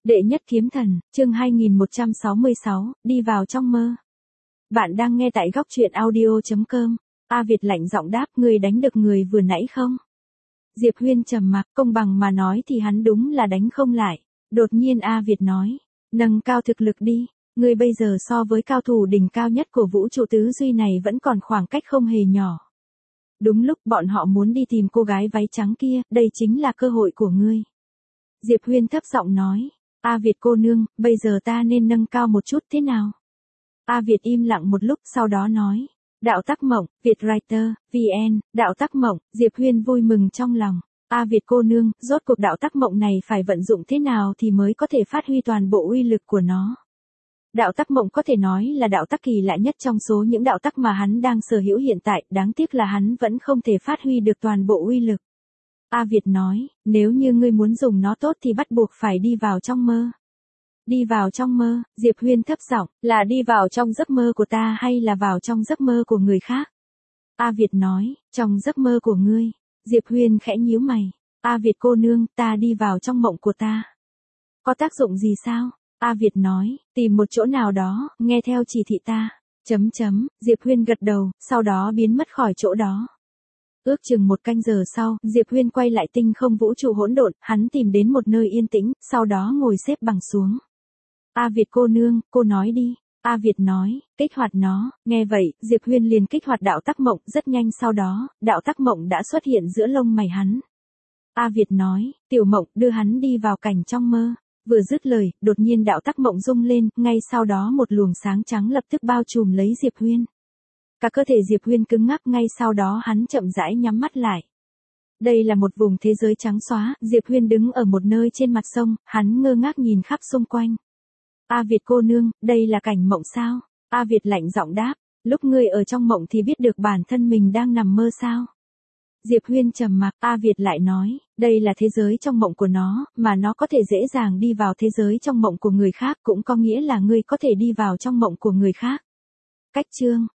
Đệ nhất kiếm thần, chương 2166, đi vào trong mơ. Bạn đang nghe tại góc truyện audio.com. A Việt lạnh giọng đáp, người đánh được người vừa nãy không? Diệp Huyên trầm mặc, công bằng mà nói thì hắn đúng là đánh không lại. Đột nhiên A Việt nói, nâng cao thực lực đi, người bây giờ so với cao thủ đỉnh cao nhất của vũ trụ tứ duy này vẫn còn khoảng cách không hề nhỏ. Đúng lúc bọn họ muốn đi tìm cô gái váy trắng kia, đây chính là cơ hội của ngươi. Diệp Huyên thấp giọng nói, A Việt cô nương, bây giờ ta nên nâng cao một chút thế nào? A Việt im lặng một lúc sau đó nói, đạo tắc mộng, Vietwriter, VN, đạo tắc mộng. Diệp Huyên vui mừng trong lòng. A Việt cô nương, rốt cuộc đạo tắc mộng này phải vận dụng thế nào thì mới có thể phát huy toàn bộ uy lực của nó? Đạo tắc mộng có thể nói là đạo tắc kỳ lạ nhất trong số những đạo tắc mà hắn đang sở hữu hiện tại, đáng tiếc là hắn vẫn không thể phát huy được toàn bộ uy lực. A Việt nói, nếu như ngươi muốn dùng nó tốt thì bắt buộc phải đi vào trong mơ. Đi vào trong mơ, Diệp Huyên thấp giọng, là đi vào trong giấc mơ của ta hay là vào trong giấc mơ của người khác? A Việt nói, trong giấc mơ của ngươi. Diệp Huyên khẽ nhíu mày, A Việt cô nương, ta đi vào trong mộng của ta. Có tác dụng gì sao? A Việt nói, tìm một chỗ nào đó, nghe theo chỉ thị ta. Diệp Huyên gật đầu, sau đó biến mất khỏi chỗ đó. Ước chừng một canh giờ sau, Diệp Huyên quay lại tinh không vũ trụ hỗn độn, hắn tìm đến một nơi yên tĩnh, sau đó ngồi xếp bằng xuống. A Việt cô nương, cô nói đi. A Việt nói, kích hoạt nó. Nghe vậy, Diệp Huyên liền kích hoạt đạo tắc mộng, rất nhanh sau đó, đạo tắc mộng đã xuất hiện giữa lông mày hắn. A Việt nói, tiểu mộng, đưa hắn đi vào cảnh trong mơ. Vừa dứt lời, đột nhiên đạo tắc mộng rung lên, ngay sau đó một luồng sáng trắng lập tức bao trùm lấy Diệp Huyên. Cả cơ thể Diệp Huyên cứng ngắc, ngay sau đó hắn chậm rãi nhắm mắt lại. Đây là một vùng thế giới trắng xóa, Diệp Huyên đứng ở một nơi trên mặt sông, hắn ngơ ngác nhìn khắp xung quanh. A Việt cô nương, đây là cảnh mộng sao? A Việt lạnh giọng đáp, lúc ngươi ở trong mộng thì biết được bản thân mình đang nằm mơ sao? Diệp Huyên trầm mặc, A Việt lại nói, đây là thế giới trong mộng của nó, mà nó có thể dễ dàng đi vào thế giới trong mộng của người khác, cũng có nghĩa là ngươi có thể đi vào trong mộng của người khác. Cách chương